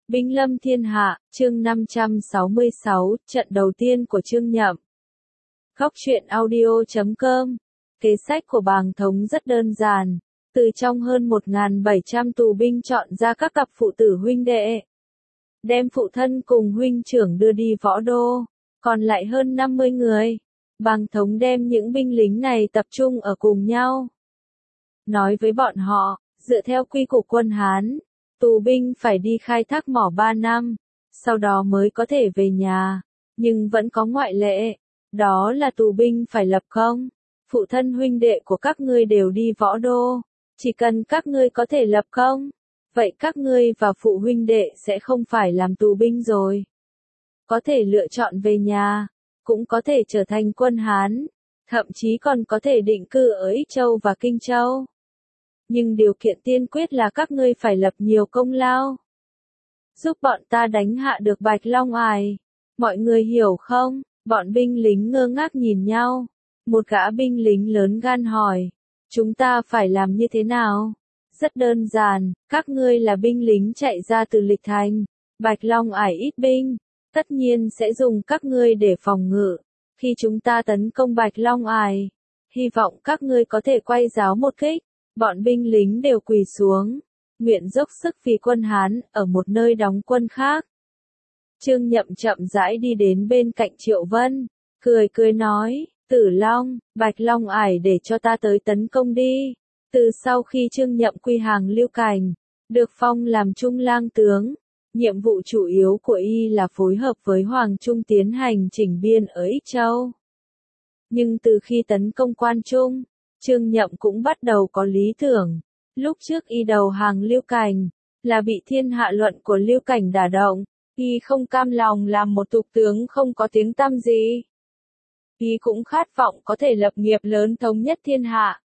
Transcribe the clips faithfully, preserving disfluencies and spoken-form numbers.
Binh lâm thiên hạ, chương năm trăm sáu mươi sáu, trận đầu tiên của Chương Nhậm. Góc truyện audio chấm com. Kế sách của Bàng Thống rất đơn giản, từ trong hơn một nghìn bảy trăm tù binh chọn ra các cặp phụ tử huynh đệ, đem phụ thân cùng huynh trưởng đưa đi võ đô, còn lại hơn năm mươi người. Bàng Thống đem những binh lính này tập trung ở cùng nhau. Nói với bọn họ, dựa theo quy củ quân Hán, tù binh phải đi khai thác mỏ ba năm, sau đó mới có thể về nhà, nhưng vẫn có ngoại lệ, đó là tù binh phải lập công. Phụ thân huynh đệ của các ngươi đều đi võ đô, chỉ cần các ngươi có thể lập công, vậy các ngươi và phụ huynh đệ sẽ không phải làm tù binh rồi. Có thể lựa chọn về nhà, cũng có thể trở thành quân Hán, thậm chí còn có thể định cư ở Ích Châu và Kinh Châu. Nhưng điều kiện tiên quyết là các ngươi phải lập nhiều công lao, giúp bọn ta đánh hạ được Bạch Long Ải. Mọi người hiểu không? Bọn binh lính ngơ ngác nhìn nhau. Một gã binh lính lớn gan hỏi, chúng ta phải làm như thế nào? Rất đơn giản, các ngươi là binh lính chạy ra từ Lịch Thành, Bạch Long Ải ít binh, tất nhiên sẽ dùng các ngươi để phòng ngự. Khi chúng ta tấn công Bạch Long Ải, hy vọng các ngươi có thể quay giáo một kích. Bọn binh lính đều quỳ xuống, nguyện dốc sức vì quân Hán ở một nơi đóng quân khác. Chương Nhậm chậm rãi đi đến bên cạnh Triệu Vân, cười cười nói, Tử Long, Bạch Long Ải để cho ta tới tấn công đi. Từ sau khi Chương Nhậm quy hàng Lưu Cảnh, được phong làm trung lang tướng, nhiệm vụ chủ yếu của y là phối hợp với Hoàng Trung tiến hành chỉnh biên ở Ích Châu. Nhưng từ khi tấn công Quan Trung, Chương Nhậm cũng bắt đầu có lý tưởng. Lúc trước y đầu hàng Lưu Cảnh, là bị thiên hạ luận của Lưu Cảnh đả động, y không cam lòng làm một tục tướng không có tiếng tăm gì. Y cũng khát vọng có thể lập nghiệp lớn thống nhất thiên hạ.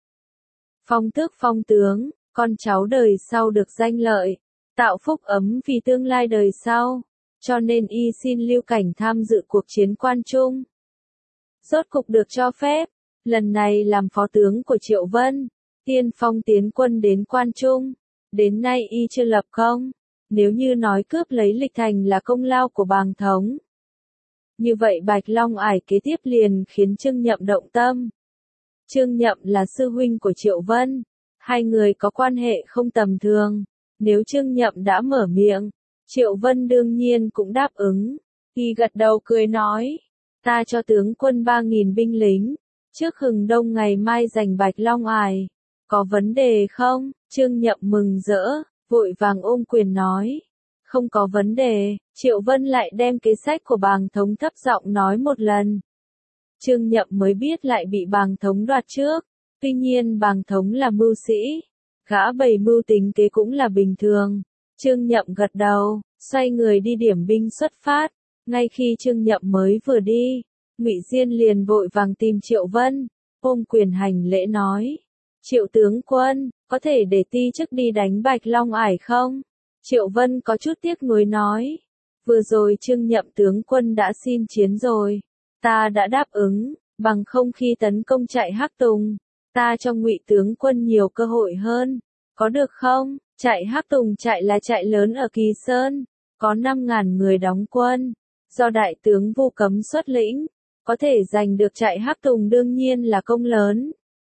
Phong tước phong tướng, con cháu đời sau được danh lợi, tạo phúc ấm vì tương lai đời sau, cho nên y xin Lưu Cảnh tham dự cuộc chiến Quan Trung. Rốt cục được cho phép. Lần này làm phó tướng của Triệu Vân, tiên phong tiến quân đến Quan Trung, đến nay y chưa lập công. Nếu như nói cướp lấy Lịch Thành là công lao của Bàng Thống, như vậy Bạch Long Ải kế tiếp liền khiến Chương Nhậm động tâm. Chương Nhậm là sư huynh của Triệu Vân, hai người có quan hệ không tầm thường. Nếu Chương Nhậm đã mở miệng, Triệu Vân đương nhiên cũng đáp ứng. Y gật đầu cười nói, ta cho tướng quân ba nghìn binh lính. Trước hừng đông ngày mai giành Bạch Long Ải, có vấn đề không? Chương Nhậm mừng rỡ, vội vàng ôm quyền nói, không có vấn đề. Triệu Vân lại đem kế sách của Bàng Thống thấp giọng nói một lần. Chương Nhậm mới biết lại bị Bàng Thống đoạt trước, tuy nhiên Bàng Thống là mưu sĩ, gã bày mưu tính kế cũng là bình thường. Chương Nhậm gật đầu, xoay người đi điểm binh xuất phát. Ngay khi Chương Nhậm mới vừa đi, Ngụy Diên liền vội vàng tìm Triệu Vân, ôm quyền hành lễ nói, Triệu tướng quân, có thể để ti chức đi đánh Bạch Long Ải không? Triệu Vân có chút tiếc nuối nói, vừa rồi Chương Nhậm tướng quân đã xin chiến rồi, ta đã đáp ứng, bằng không khi tấn công trại Hắc Tùng, ta cho Ngụy tướng quân nhiều cơ hội hơn, có được không? Trại Hắc Tùng trại là trại lớn ở Kỳ Sơn, có năm ngàn người đóng quân, do đại tướng Vu Cấm xuất lĩnh. Có thể giành được trại Hắc Tùng đương nhiên là công lớn.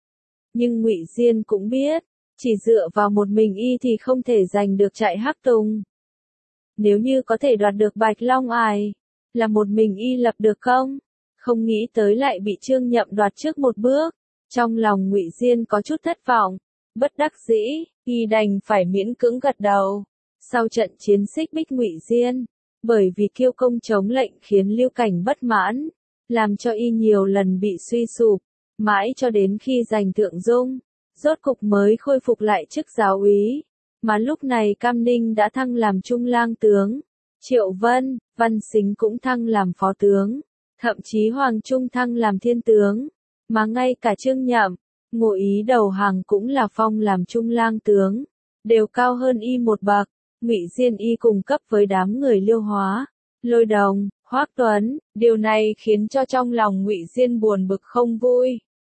Nhưng Ngụy Diên cũng biết, chỉ dựa vào một mình y thì không thể giành được trại Hắc Tùng. Nếu như có thể đoạt được Bạch Long Ải, là một mình y lập được công, không nghĩ tới lại bị Chương Nhậm đoạt trước một bước. Trong lòng Ngụy Diên có chút thất vọng, bất đắc dĩ, y đành phải miễn cưỡng gật đầu. Sau trận chiến xích bích Ngụy Diên, bởi vì kiêu công chống lệnh khiến Lưu Cảnh bất mãn, làm cho y nhiều lần bị suy sụp, mãi cho đến khi giành Thượng Dung, rốt cục mới khôi phục lại chức giáo úy, mà lúc này Cam Ninh đã thăng làm trung lang tướng, Triệu Vân, Văn Sính cũng thăng làm phó tướng, thậm chí Hoàng Trung thăng làm thiên tướng, mà ngay cả Chương Nhậm, ngụ ý đầu hàng cũng là phong làm trung lang tướng, đều cao hơn y một bậc. Ngụy Diên y cùng cấp với đám người Liêu Hóa, Lôi Đồng, Hoắc Tuấn, điều này khiến cho trong lòng Ngụy Diên buồn bực không vui.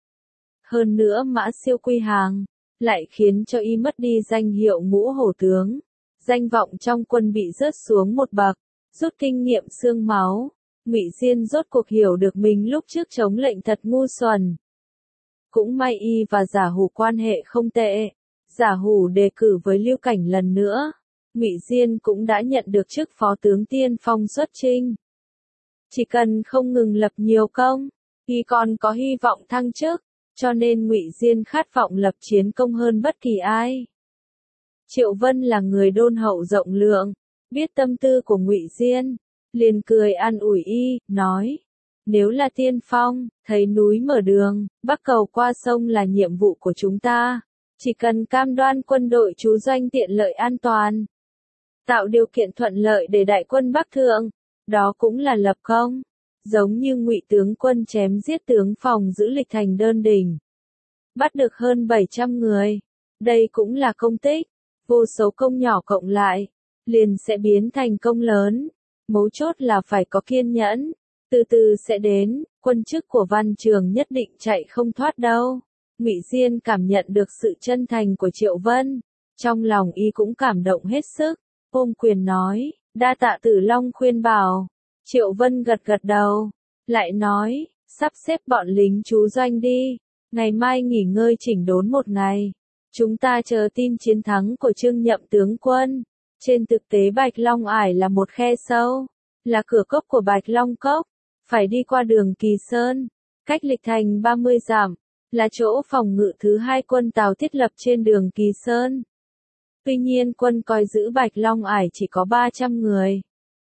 Hơn nữa Mã Siêu quy hàng, lại khiến cho y mất đi danh hiệu ngũ hổ tướng. danh vọng trong quân bị rớt xuống một bậc, rút kinh nghiệm xương máu. Ngụy Diên rốt cuộc hiểu được mình lúc trước chống lệnh thật ngu xuẩn. Cũng may y và Giả Hủ quan hệ không tệ. Giả Hủ đề cử với Lưu Cảnh lần nữa. Ngụy Diên cũng đã nhận được chức phó tướng tiên phong xuất chinh. Chỉ cần không ngừng lập nhiều công, y còn có hy vọng thăng chức, cho nên Ngụy Diên khát vọng lập chiến công hơn bất kỳ ai. Triệu Vân là người đôn hậu rộng lượng, biết tâm tư của Ngụy Diên, liền cười an ủi y, nói: nếu là tiên phong, thấy núi mở đường, bắc cầu qua sông là nhiệm vụ của chúng ta. Chỉ cần cam đoan quân đội trú doanh tiện lợi an toàn, tạo điều kiện thuận lợi để đại quân bắc thượng, đó cũng là lập công. Giống như Ngụy tướng quân chém giết tướng phòng giữ Lịch Thành Đơn Đỉnh, bắt được hơn bảy trăm người. Đây cũng là công tích, vô số công nhỏ cộng lại, liền sẽ biến thành công lớn. Mấu chốt là phải có kiên nhẫn, từ từ sẽ đến, quân chức của Văn Trường nhất định chạy không thoát đâu. Ngụy Diên cảm nhận được sự chân thành của Triệu Vân, trong lòng y cũng cảm động hết sức, ôm quyền nói: đa tạ Tử Long khuyên bảo. Triệu Vân gật gật đầu, lại nói: sắp xếp bọn lính trú doanh đi, ngày mai nghỉ ngơi chỉnh đốn một ngày, chúng ta chờ tin chiến thắng của Trương Nhậm tướng quân. Trên thực tế Bạch Long Ải là một khe sâu, là cửa cốc của Bạch Long Cốc, phải đi qua đường Kỳ Sơn, cách Lịch Thành ba mươi dặm, là chỗ phòng ngự thứ hai quân Tào thiết lập trên đường Kỳ Sơn. Tuy nhiên quân coi giữ Bạch Long Ải chỉ có ba trăm người.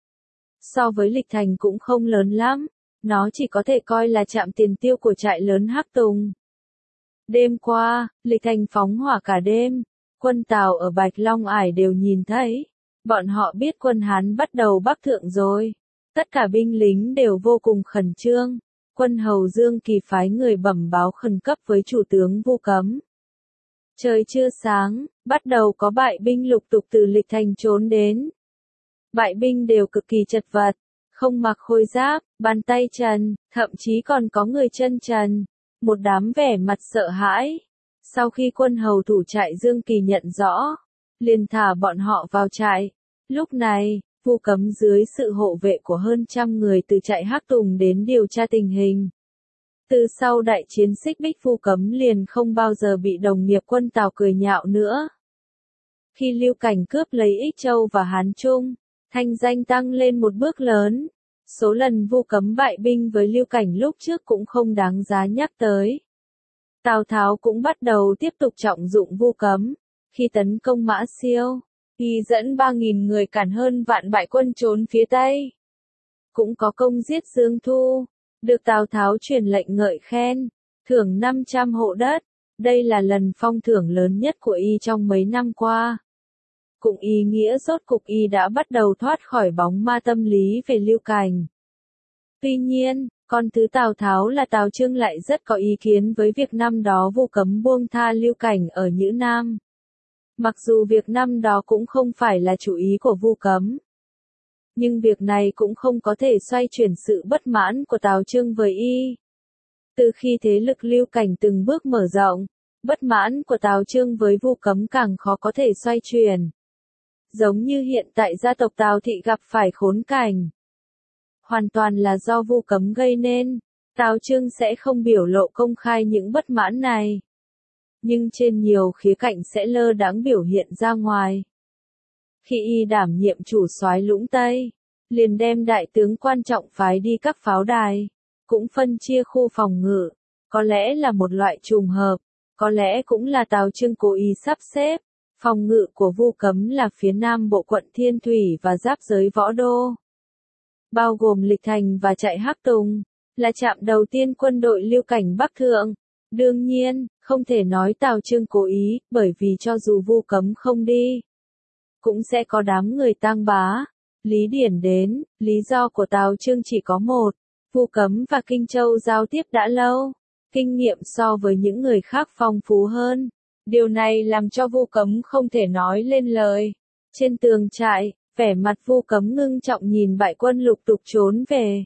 So với Lịch Thành cũng không lớn lắm, nó chỉ có thể coi là trạm tiền tiêu của trại lớn Hắc Tùng. Đêm qua, Lịch Thành phóng hỏa cả đêm, quân Tào ở Bạch Long Ải đều nhìn thấy. Bọn họ biết quân Hán bắt đầu bắc thượng rồi. Tất cả binh lính đều vô cùng khẩn trương. Quân hầu Dương Kỳ phái người bẩm báo khẩn cấp với chủ tướng Vu Cấm. Trời chưa sáng, bắt đầu có bại binh lục tục từ Lịch Thành trốn đến. Bại binh đều cực kỳ chật vật, không mặc khôi giáp, bàn tay trần, thậm chí còn có người chân trần. Một đám vẻ mặt sợ hãi. Sau khi quân hầu thủ trại Dương Kỳ nhận rõ, liền thả bọn họ vào trại. Lúc này, Vu Cấm dưới sự hộ vệ của hơn trăm người từ trại Hắc Tùng đến điều tra tình hình. Từ sau đại chiến Xích Bích, Vu Cấm liền không bao giờ bị đồng nghiệp quân Tào cười nhạo nữa. Khi Lưu Cảnh cướp lấy Ích Châu và Hán Trung, thanh danh tăng lên một bước lớn. Số lần Vu Cấm bại binh với Lưu Cảnh lúc trước cũng không đáng giá nhắc tới. Tào Tháo cũng bắt đầu tiếp tục trọng dụng Vu Cấm. Khi tấn công Mã Siêu, y dẫn ba nghìn người cản hơn vạn bại quân trốn phía Tây. Cũng có công giết Dương Thu, được Tào Tháo truyền lệnh ngợi khen, thưởng năm trăm hộ đất. Đây là lần phong thưởng lớn nhất của y trong mấy năm qua. Cũng ý nghĩa rốt cục y đã bắt đầu thoát khỏi bóng ma tâm lý về Lưu Cảnh. Tuy nhiên, con thứ Tào Tháo là Tào Chương lại rất có ý kiến với việc năm đó Vu Cấm buông tha Lưu Cảnh ở Nhữ Nam. Mặc dù việc năm đó cũng không phải là chủ ý của Vu Cấm, nhưng việc này cũng không có thể xoay chuyển sự bất mãn của Tào Chương với y. Từ khi thế lực Lưu Cảnh từng bước mở rộng, bất mãn của Tào Chương với Vu Cấm càng khó có thể xoay chuyển. Giống như hiện tại gia tộc Tào Thị gặp phải khốn cảnh, hoàn toàn là do Vu Cấm gây nên. Tào Chương sẽ không biểu lộ công khai những bất mãn này, nhưng trên nhiều khía cạnh sẽ lơ đãng biểu hiện ra ngoài. Khi y đảm nhiệm chủ soái Lũng Tây, liền đem đại tướng quan trọng phái đi các pháo đài, cũng phân chia khu phòng ngự. Có lẽ là một loại trùng hợp, có lẽ cũng là Tào Chương cố ý sắp xếp. Phòng ngự của Vu Cấm là phía nam bộ quận Thiên Thủy và giáp giới Võ Đô, bao gồm Lịch Thành và trại Hắc Tùng, là trạm đầu tiên quân đội Lưu Cảnh bắc thượng. Đương nhiên, không thể nói Tào Chương cố ý, bởi vì cho dù Vu Cấm không đi, cũng sẽ có đám người tang bá. Lý Điển đến, lý do của Tào Chương chỉ có một: Vu Cấm và Kinh Châu giao tiếp đã lâu, kinh nghiệm so với những người khác phong phú hơn. Điều này làm cho Vu Cấm không thể nói lên lời. Trên tường trại, vẻ mặt Vu Cấm ngưng trọng nhìn bại quân lục tục trốn về.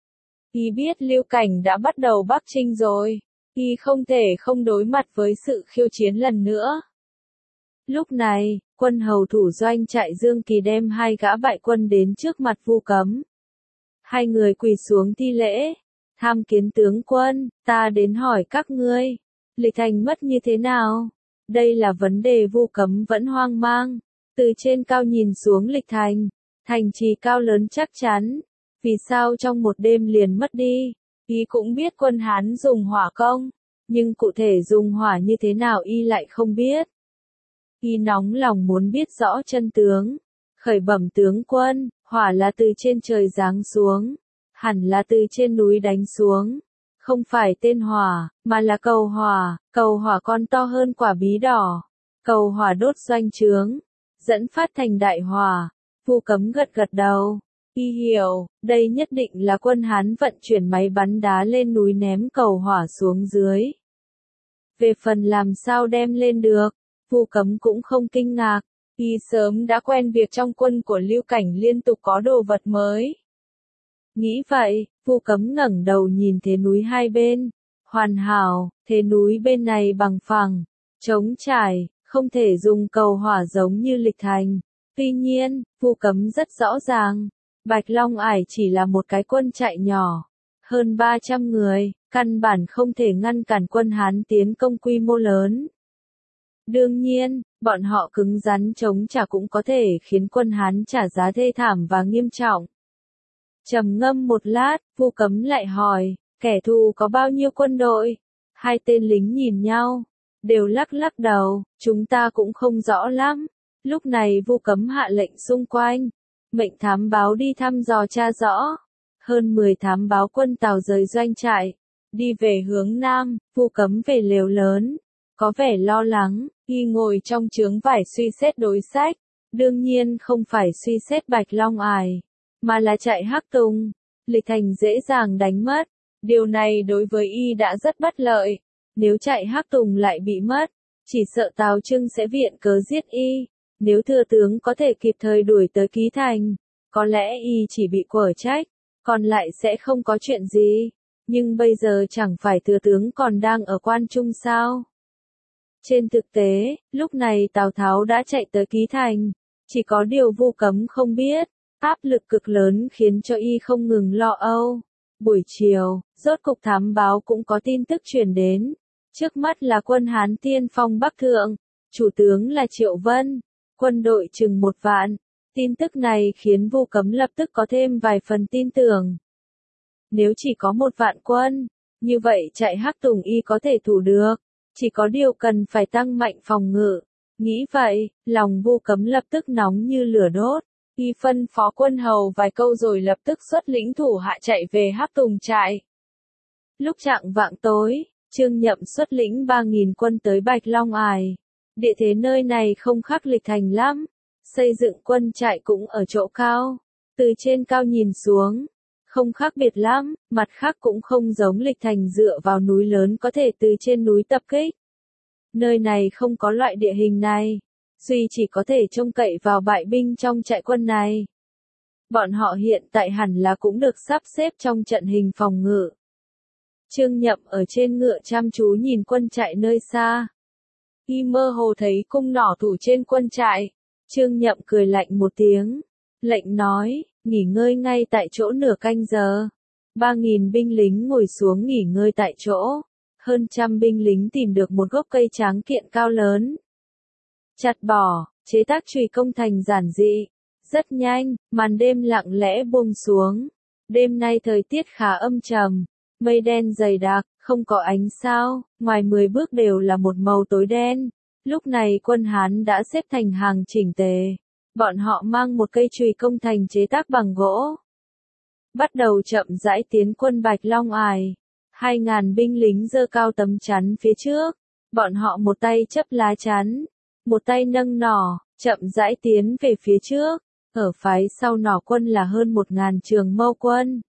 Y biết Lưu Cảnh đã bắt đầu bắc chinh rồi, y không thể không đối mặt với sự khiêu chiến lần nữa. Lúc này, Quân hầu thủ doanh trại Dương Kỳ đem hai gã bại quân đến trước mặt Vu Cấm. Hai người quỳ xuống thi lễ, tham kiến tướng quân, ta đến hỏi các ngươi, Lịch Thành mất như thế nào? Đây là vấn đề Vu Cấm vẫn hoang mang, từ trên cao nhìn xuống Lịch Thành, thành trì cao lớn chắc chắn, vì sao trong một đêm liền mất đi? Y cũng biết quân Hán dùng hỏa công, nhưng cụ thể dùng hỏa như thế nào y lại không biết. Y nóng lòng muốn biết rõ chân tướng, khởi bẩm tướng quân, hỏa là từ trên trời giáng xuống, hẳn là từ trên núi đánh xuống, không phải tên hỏa, mà là cầu hỏa, cầu hỏa còn to hơn quả bí đỏ, cầu hỏa đốt doanh trướng, dẫn phát thành đại hỏa. Vu Cấm gật gật đầu, y hiểu, đây nhất định là quân Hán vận chuyển máy bắn đá lên núi ném cầu hỏa xuống dưới. Về phần làm sao đem lên được, Vu Cấm cũng không kinh ngạc, y sớm đã quen việc trong quân của Lưu Cảnh liên tục có đồ vật mới. Nghĩ vậy, Vu Cấm ngẩng đầu nhìn thế núi hai bên, hoàn hảo, thế núi bên này bằng phẳng, trống trải, không thể dùng cầu hỏa giống như Lịch Thành. Tuy nhiên, Vu Cấm rất rõ ràng, Bạch Long Ải chỉ là một cái quân trại nhỏ, hơn ba trăm người, căn bản không thể ngăn cản quân Hán tiến công quy mô lớn. Đương nhiên, bọn họ cứng rắn chống trả cũng có thể khiến quân Hán trả giá thê thảm và nghiêm trọng. Trầm ngâm một lát, Vu Cấm lại hỏi, kẻ thù có bao nhiêu quân đội? Hai tên lính nhìn nhau, đều lắc lắc đầu, chúng ta cũng không rõ lắm. Lúc này Vu Cấm hạ lệnh xung quanh, mệnh thám báo đi thăm dò tra rõ. Hơn mười thám báo quân Tào rời doanh trại, đi về hướng Nam, Vu Cấm về lều lớn, có vẻ lo lắng, y ngồi trong trướng vải suy xét đối sách, đương nhiên không phải suy xét Bạch Long Ải, mà là trại Hắc Tùng, Lịch Thành dễ dàng đánh mất, điều này đối với y đã rất bất lợi, nếu trại Hắc Tùng lại bị mất, chỉ sợ Tào Trưng sẽ viện cớ giết y. Nếu thừa tướng có thể kịp thời đuổi tới Ký Thành, có lẽ y chỉ bị quở trách, còn lại sẽ không có chuyện gì. Nhưng bây giờ chẳng phải thừa tướng còn đang ở Quan Trung sao? Trên thực tế, lúc này Tào Tháo đã chạy tới Ký Thành, chỉ có điều Vu Cấm không biết, áp lực cực lớn khiến cho y không ngừng lo âu. Buổi chiều, rốt cục thám báo cũng có tin tức truyền đến, trước mắt là quân Hán tiên phong Bắc Thượng, chủ tướng là Triệu Vân. Quân đội chừng một vạn, tin tức này khiến Vu Cấm lập tức có thêm vài phần tin tưởng. Nếu chỉ có một vạn quân, như vậy trại Hắc Tùng y có thể thủ được, chỉ có điều cần phải tăng mạnh phòng ngự. Nghĩ vậy, lòng Vu Cấm lập tức nóng như lửa đốt, y phân phó quân hầu vài câu rồi lập tức xuất lĩnh thủ hạ chạy về Hắc Tùng trại. Lúc chạng vạng tối, Trương Nhậm xuất lĩnh ba nghìn quân tới Bạch Long Ải. Địa thế nơi này không khác Lịch Thành lắm, xây dựng quân trại cũng ở chỗ cao, từ trên cao nhìn xuống, không khác biệt lắm, mặt khác cũng không giống Lịch Thành dựa vào núi lớn có thể từ trên núi tập kích. Nơi này không có loại địa hình này, duy chỉ có thể trông cậy vào bại binh trong trại quân này. Bọn họ hiện tại hẳn là cũng được sắp xếp trong trận hình phòng ngự. Trương Nhậm ở trên ngựa chăm chú nhìn quân trại nơi xa. Y mơ hồ thấy cung nỏ thủ trên quân trại, Trương Nhậm cười lạnh một tiếng, lệnh nói, nghỉ ngơi ngay tại chỗ nửa canh giờ. Ba nghìn binh lính ngồi xuống nghỉ ngơi tại chỗ, hơn trăm binh lính tìm được một gốc cây tráng kiện cao lớn. Chặt bỏ, chế tác chùy công thành giản dị, rất nhanh, màn đêm lặng lẽ buông xuống. Đêm nay thời tiết khá âm trầm, mây đen dày đặc, không có ánh sao, ngoài mười bước đều là một màu tối đen. Lúc này quân Hán đã xếp thành hàng chỉnh tề. Bọn họ mang một cây chùy công thành chế tác bằng gỗ. Bắt đầu chậm rãi tiến quân Bạch Long Ải. Hai ngàn binh lính giơ cao tấm chắn phía trước. Bọn họ một tay chấp lá chắn, một tay nâng nỏ, chậm rãi tiến về phía trước. Ở phái sau nỏ quân là hơn một ngàn Trường Mâu quân.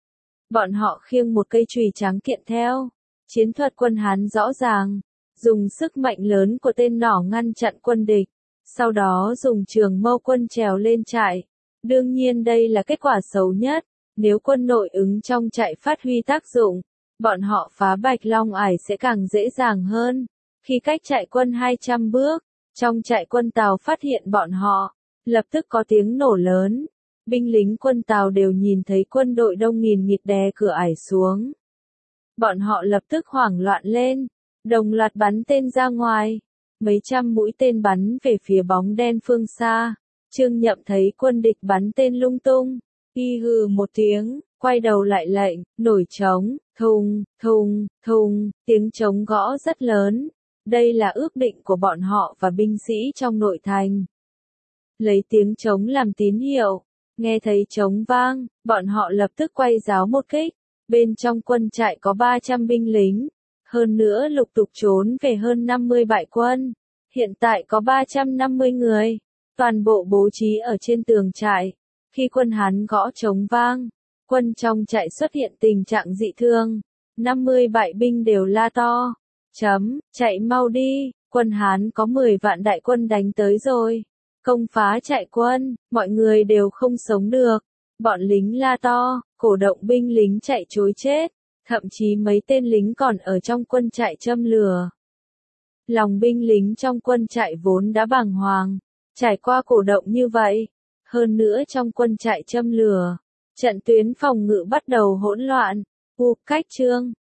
Bọn họ khiêng một cây chùy tráng kiện theo. Chiến thuật quân Hán rõ ràng, dùng sức mạnh lớn của tên nỏ ngăn chặn quân địch, sau đó dùng Trường Mâu quân trèo lên trại. Đương nhiên đây là kết quả xấu nhất, nếu quân nội ứng trong trại phát huy tác dụng, bọn họ phá Bạch Long Ải sẽ càng dễ dàng hơn. Khi cách trại quân hai trăm bước, Trong trại quân Tào phát hiện bọn họ, lập tức có tiếng nổ lớn. Binh lính quân Tào đều nhìn thấy quân đội đông nghìn nghịt đè cửa ải xuống. Bọn họ lập tức hoảng loạn lên, đồng loạt bắn tên ra ngoài. Mấy trăm mũi tên bắn về phía bóng đen phương xa. Trương Nhậm thấy quân địch bắn tên lung tung, y hừ một tiếng, quay đầu lại lệnh, nổi trống, thùng, thùng, thùng, tiếng trống gõ rất lớn. Đây là ước định của bọn họ và binh sĩ trong nội thành. Lấy tiếng trống làm tín hiệu, nghe thấy trống vang, bọn họ lập tức quay giáo một kích. Bên trong quân trại có ba trăm binh lính, hơn nữa lục tục trốn về hơn năm mươi bại quân. Hiện tại có ba trăm năm mươi người, toàn bộ bố trí ở trên tường trại. Khi quân Hán gõ trống vang, quân trong trại xuất hiện tình trạng dị thương. năm mươi bại binh đều la to. Chấm, chạy mau đi, quân Hán có mười vạn đại quân đánh tới rồi. Công phá trại quân, mọi người đều không sống được. Bọn lính la to, cổ động binh lính chạy trối chết. Thậm chí mấy tên lính còn ở trong quân trại châm lửa. Lòng binh lính trong quân trại vốn đã bàng hoàng. Trải qua cổ động như vậy. Hơn nữa trong quân trại châm lửa. Trận tuyến phòng ngự bắt đầu hỗn loạn. U cách chương.